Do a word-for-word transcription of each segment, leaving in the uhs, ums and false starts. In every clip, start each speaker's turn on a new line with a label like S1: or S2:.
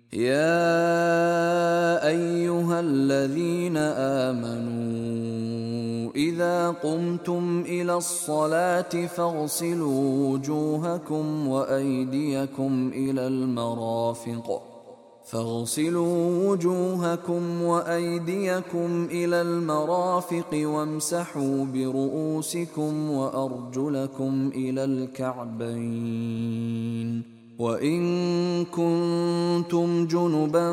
S1: يا أيها الذين آمنوا إذا قمتم إلى الصلاة فاغسلوا وجوهكم وأيديكم إلى المرافق فاغسلوا وجوهكم وأيديكم إلى المرافق وامسحوا برؤوسكم وأرجلكم إلى الكعبين وإن كنتم جنبا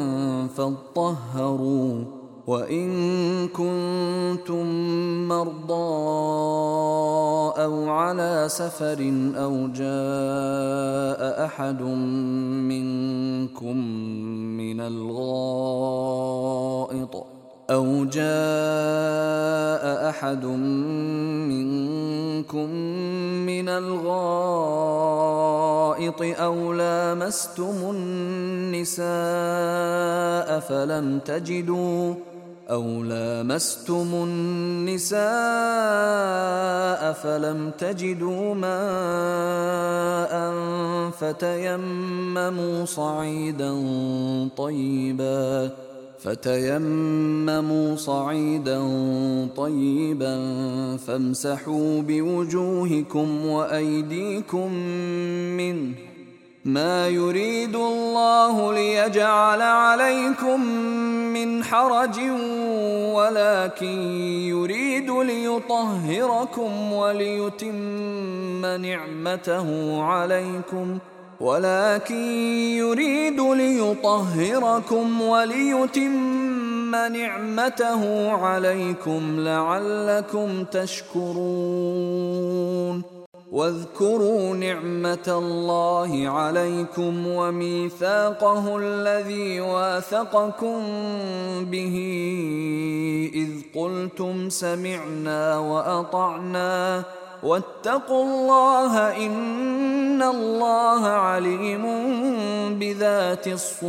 S1: فاطهروا وإن كنتم مرضى أو على سفر أو جاء أحد منكم من الغائط أو جاء أحد منكم من الغائط أو لامستم النساء فلم تجدوا أو لامستم النساء فلم تجدوا ماء فتيمموا صعيدا طيبا فتيمموا صعيدا طيبا فامسحوا بوجوهكم وأيديكم منه ما يريد الله ليجعل عليكم من حرج ولكن يريد ليطهركم وليتم نعمته عليكم ولكن يريد ليطهركم وليتم نعمته عليكم لعلكم تشكرون واذكروا نعمة الله عليكم وميثاقه الذي واثقكم به إذ قلتم سمعنا وأطعنا واتقوا الله إن الله عليم بذات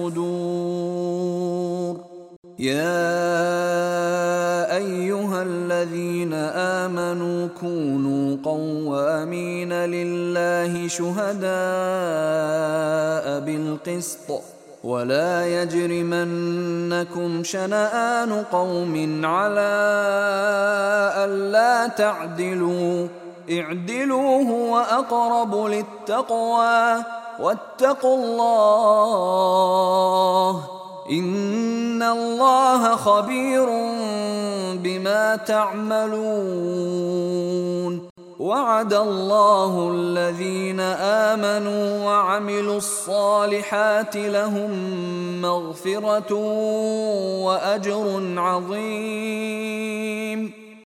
S1: الصدور يا أيها الذين آمنوا كونوا قوامين لله شهداء بالقسط ولا يجرمنكم شنآن قوم على ألا تعدلوا اعدلوا هو أقرب للتقوى واتقوا الله إن الله خبير بما تعملون وعد الله الذين آمنوا وعملوا الصالحات لهم مغفرة وأجر عظيم